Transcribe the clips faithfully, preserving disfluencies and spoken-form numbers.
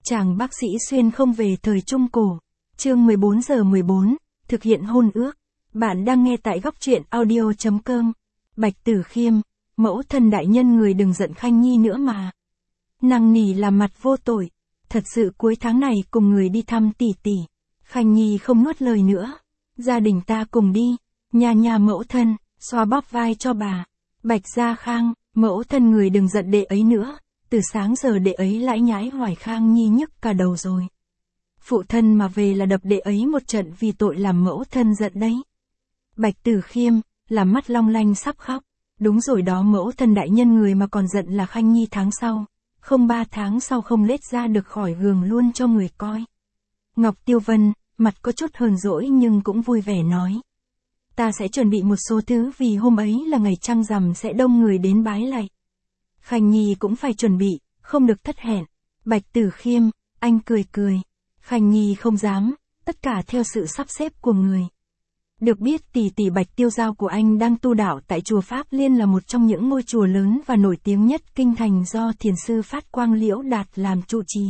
Chàng bác sĩ xuyên không về thời Trung Cổ. Chương mười bốn giờ mười bốn, thực hiện hôn ước. Bạn đang nghe tại góc truyện audio chấm com. Bạch Tử Khiêm, mẫu thân đại nhân người đừng giận Khanh Nhi nữa mà. Nằng nỉ làm mặt vô tội. Thật sự cuối tháng này cùng người đi thăm tỷ tỷ. Khanh Nhi không nuốt lời nữa. Gia đình ta cùng đi. Nhà nhà mẫu thân, xoa bóp vai cho bà. Bạch Gia Khang, mẫu thân người đừng giận đệ ấy nữa. Từ sáng giờ đệ ấy lãi nhãi hoài Khang Nhi nhức cả đầu rồi. Phụ thân mà về là đập đệ ấy một trận vì tội làm mẫu thân giận đấy. Bạch Tử Khiêm, làm mắt long lanh sắp khóc. Đúng rồi đó, mẫu thân đại nhân người mà còn giận là Khanh Nhi tháng sau. Không ba tháng sau không lết ra được khỏi giường luôn cho người coi. Ngọc Tiêu Vân, mặt có chút hờn dỗi nhưng cũng vui vẻ nói. Ta sẽ chuẩn bị một số thứ vì hôm ấy là ngày trăng rằm sẽ đông người đến bái lạy. Khanh Nhi cũng phải chuẩn bị, không được thất hẹn. Bạch Tử Khiêm, anh cười cười. Khanh Nhi không dám, tất cả theo sự sắp xếp của người. Được biết tỷ tỷ Bạch Tiêu Giao của anh đang tu đạo tại chùa Pháp Liên, là một trong những ngôi chùa lớn và nổi tiếng nhất kinh thành do thiền sư Phát Quang Liễu Đạt làm trụ trì.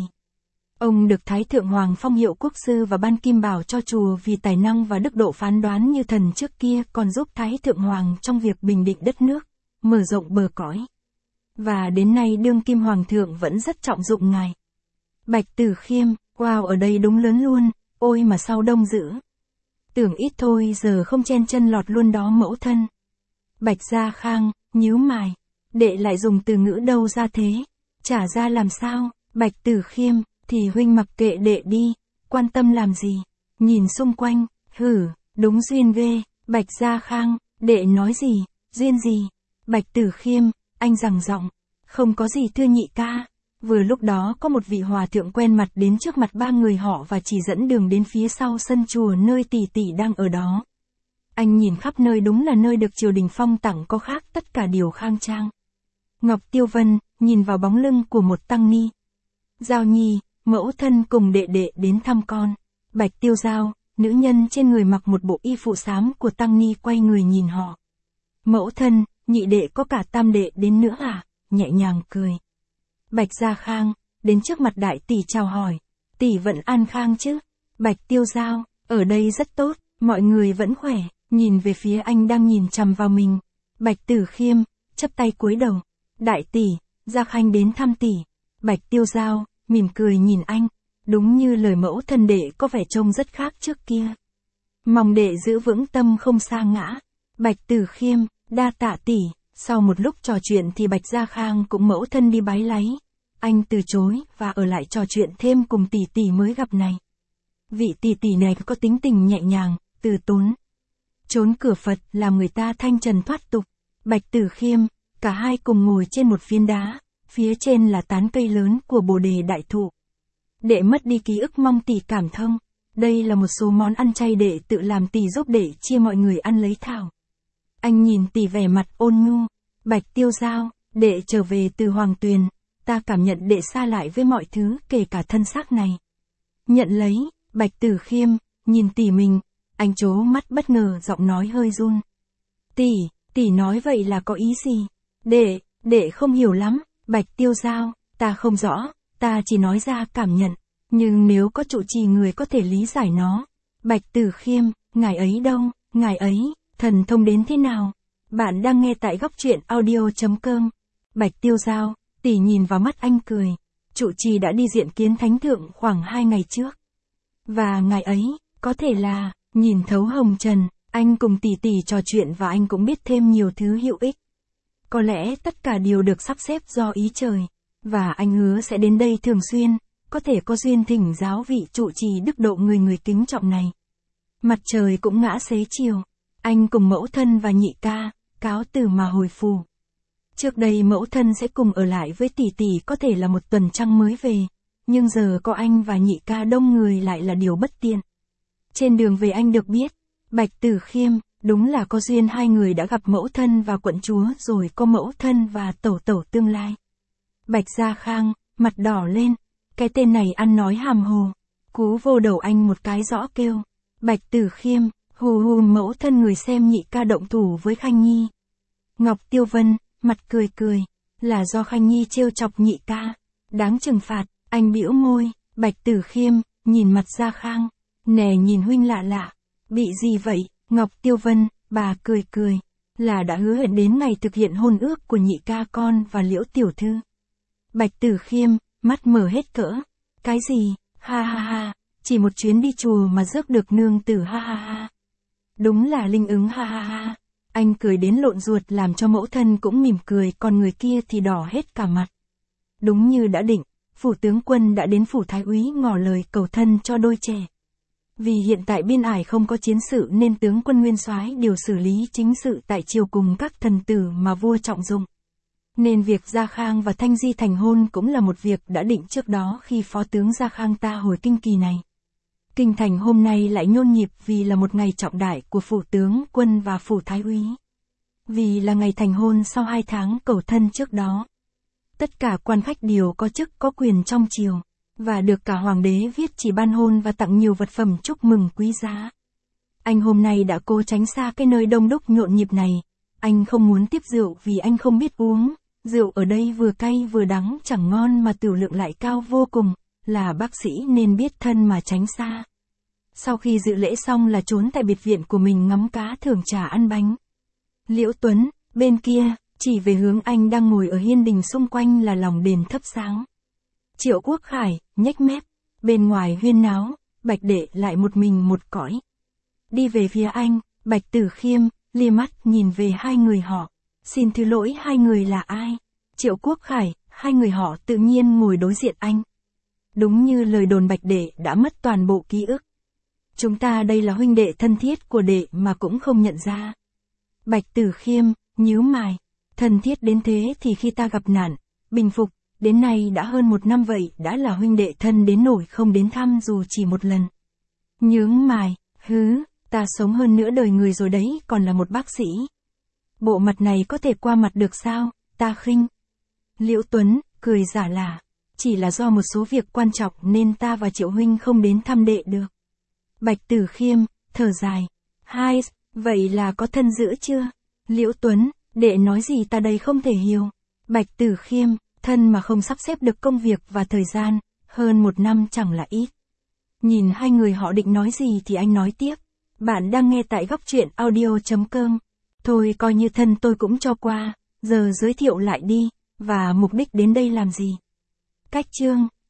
Ông được Thái Thượng Hoàng phong hiệu quốc sư và ban kim bảo cho chùa vì tài năng và đức độ phán đoán như thần trước kia, còn giúp Thái Thượng Hoàng trong việc bình định đất nước, mở rộng bờ cõi. Và đến nay đương kim hoàng thượng vẫn rất trọng dụng ngài. Bạch Tử Khiêm, wow, ở đây đúng lớn luôn, ôi mà sao đông dữ. Tưởng ít thôi giờ không chen chân lọt luôn đó mẫu thân. Bạch Gia Khang, nhíu mày, đệ lại dùng từ ngữ đâu ra thế, trả ra làm sao? Bạch Tử Khiêm, thì huynh mặc kệ đệ đi, quan tâm làm gì, nhìn xung quanh, hử, đúng duyên ghê. Bạch Gia Khang, đệ nói gì, duyên gì? Bạch Tử Khiêm, anh gằn giọng, không có gì thưa nhị ca. Vừa lúc đó có một vị hòa thượng quen mặt đến trước mặt ba người họ và chỉ dẫn đường đến phía sau sân chùa nơi tỷ tỷ đang ở đó. Anh nhìn khắp nơi, đúng là nơi được triều đình phong tặng có khác tất cả điều khang trang. Ngọc Tiêu Vân, nhìn vào bóng lưng của một tăng ni. Giao Nhi, mẫu thân cùng đệ đệ đến thăm con. Bạch Tiêu Giao, nữ nhân trên người mặc một bộ y phụ xám của tăng ni quay người nhìn họ. Mẫu thân, nhị đệ có cả tam đệ đến nữa à? Nhẹ nhàng cười. Bạch Gia Khang, đến trước mặt đại tỷ chào hỏi. Tỷ vẫn an khang chứ? Bạch Tiêu Giao, ở đây rất tốt, mọi người vẫn khỏe, nhìn về phía anh đang nhìn chằm vào mình. Bạch Tử Khiêm, chắp tay cúi đầu. Đại tỷ, Gia Khanh đến thăm tỷ. Bạch Tiêu Giao, mỉm cười nhìn anh. Đúng như lời mẫu thân đệ có vẻ trông rất khác trước kia. Mong đệ giữ vững tâm không sa ngã. Bạch Tử Khiêm, đa tạ tỷ. Sau một lúc trò chuyện thì Bạch Gia Khang cũng mẫu thân đi bái láy. Anh từ chối và ở lại trò chuyện thêm cùng tỷ tỷ mới gặp này. Vị tỷ tỷ này có tính tình nhẹ nhàng, từ tốn. Trốn cửa Phật làm người ta thanh trần thoát tục. Bạch Tử Khiêm, cả hai cùng ngồi trên một phiến đá, phía trên là tán cây lớn của Bồ Đề Đại Thụ. Đệ mất đi ký ức mong tỷ cảm thông. Đây là một số món ăn chay đệ tự làm, tỷ giúp đệ chia mọi người ăn lấy thảo. Anh nhìn tỷ vẻ mặt ôn nhu. Bạch Tiêu Giao, đệ trở về từ Hoàng Tuyền, ta cảm nhận đệ xa lại với mọi thứ kể cả thân xác này. Nhận lấy. Bạch Tử Khiêm, nhìn tỷ mình, anh trố mắt bất ngờ, giọng nói hơi run. Tỷ, tỷ nói vậy là có ý gì? Đệ, đệ không hiểu lắm. Bạch Tiêu Giao, ta không rõ, ta chỉ nói ra cảm nhận, nhưng nếu có trụ trì người có thể lý giải nó. Bạch Tử Khiêm, ngài ấy đâu, ngài ấy, thần thông đến thế nào? Bạn đang nghe tại góc truyện audio chấm com. Bạch Tiêu Giao, tỷ nhìn vào mắt anh cười. Trụ trì đã đi diện kiến thánh thượng khoảng hai ngày trước. Và ngài ấy, có thể là, nhìn thấu hồng trần, anh cùng tỷ tỷ trò chuyện và anh cũng biết thêm nhiều thứ hữu ích. Có lẽ tất cả đều được sắp xếp do ý trời. Và anh hứa sẽ đến đây thường xuyên, có thể có duyên thỉnh giáo vị trụ trì đức độ người người kính trọng này. Mặt trời cũng ngã xế chiều. Anh cùng mẫu thân và nhị ca cáo từ mà hồi phủ. Trước đây mẫu thân sẽ cùng ở lại với tỷ tỷ có thể là một tuần trăng mới về, nhưng giờ có anh và nhị ca đông người lại là điều bất tiện. Trên đường về anh được biết, Bạch Tử Khiêm, đúng là có duyên hai người đã gặp mẫu thân và quận chúa rồi có mẫu thân và tẩu tẩu tương lai. Bạch Gia Khang, mặt đỏ lên, cái tên này ăn nói hàm hồ, cú vô đầu anh một cái rõ kêu. Bạch Tử Khiêm, hù hù mẫu thân người xem nhị ca động thủ với Khanh Nhi. Ngọc Tiêu Vân, mặt cười cười, là do Khanh Nhi trêu chọc nhị ca, đáng trừng phạt. Anh bĩu môi, Bạch Tử Khiêm, nhìn mặt Gia Khang. Nè nhìn huynh lạ lạ. Bị gì vậy? Ngọc Tiêu Vân, bà cười cười. Là đã hứa hẹn đến ngày thực hiện hôn ước của nhị ca con và Liễu tiểu thư. Bạch Tử Khiêm, mắt mở hết cỡ. Cái gì? Ha ha ha, chỉ một chuyến đi chùa mà rước được nương tử ha ha ha. Đúng là linh ứng ha ha ha. Anh cười đến lộn ruột làm cho mẫu thân cũng mỉm cười, còn người kia thì đỏ hết cả mặt. Đúng như đã định, phủ tướng quân đã đến phủ thái úy ngỏ lời cầu thân cho đôi trẻ. Vì hiện tại biên ải không có chiến sự nên tướng quân Nguyên Soái điều xử lý chính sự tại triều cùng các thần tử mà vua trọng dụng. Nên việc Gia Khang và Thanh Di thành hôn cũng là một việc đã định trước đó khi phó tướng Gia Khang ta hồi kinh kỳ này. Kinh thành hôm nay lại nhôn nhịp vì là một ngày trọng đại của phủ tướng quân và phủ thái úy. Vì là ngày thành hôn sau hai tháng cầu thân trước đó. Tất cả quan khách đều có chức có quyền trong triều, và được cả hoàng đế viết chỉ ban hôn và tặng nhiều vật phẩm chúc mừng quý giá. Anh hôm nay đã cố tránh xa cái nơi đông đúc nhộn nhịp này. Anh không muốn tiếp rượu vì anh không biết uống. Rượu ở đây vừa cay vừa đắng chẳng ngon mà tửu lượng lại cao vô cùng, là bác sĩ nên biết thân mà tránh xa. Sau khi dự lễ xong là trốn tại biệt viện của mình ngắm cá thưởng trà ăn bánh. Liễu Tuấn, bên kia, chỉ về hướng anh đang ngồi ở hiên đình xung quanh là lòng đền thắp sáng. Triệu Quốc Khải, nhếch mép, bên ngoài huyên náo, Bạch Đệ lại một mình một cõi. Đi về phía anh, Bạch Tử Khiêm, lia mắt nhìn về hai người họ. Xin thứ lỗi, hai người là ai? Triệu Quốc Khải, hai người họ tự nhiên ngồi đối diện anh. Đúng như lời đồn, Bạch Đệ đã mất toàn bộ ký ức. Chúng ta đây là huynh đệ thân thiết của đệ mà cũng không nhận ra. Bạch Tử Khiêm, nhíu mày. Thân thiết đến thế thì khi ta gặp nạn, bình phục, đến nay đã hơn một năm vậy, đã là huynh đệ thân đến nổi không đến thăm dù chỉ một lần. Nhướng mày, hứ, ta sống hơn nửa đời người rồi đấy, còn là một bác sĩ. Bộ mặt này có thể qua mặt được sao, ta khinh. Liễu Tuấn, cười giả lả. Chỉ là do một số việc quan trọng nên ta và Triệu huynh không đến thăm đệ được. Bạch Tử Khiêm, thở dài. Hai, vậy là có thân giữ chưa? Liễu Tuấn, đệ nói gì ta đây không thể hiểu. Bạch Tử Khiêm, thân mà không sắp xếp được công việc và thời gian, hơn một năm chẳng là ít. Nhìn hai người họ định nói gì thì anh nói tiếp. Bạn đang nghe tại góc truyện audio chấm com. Thôi coi như thân tôi cũng cho qua, giờ giới thiệu lại đi, và mục đích đến đây làm gì? Cách chương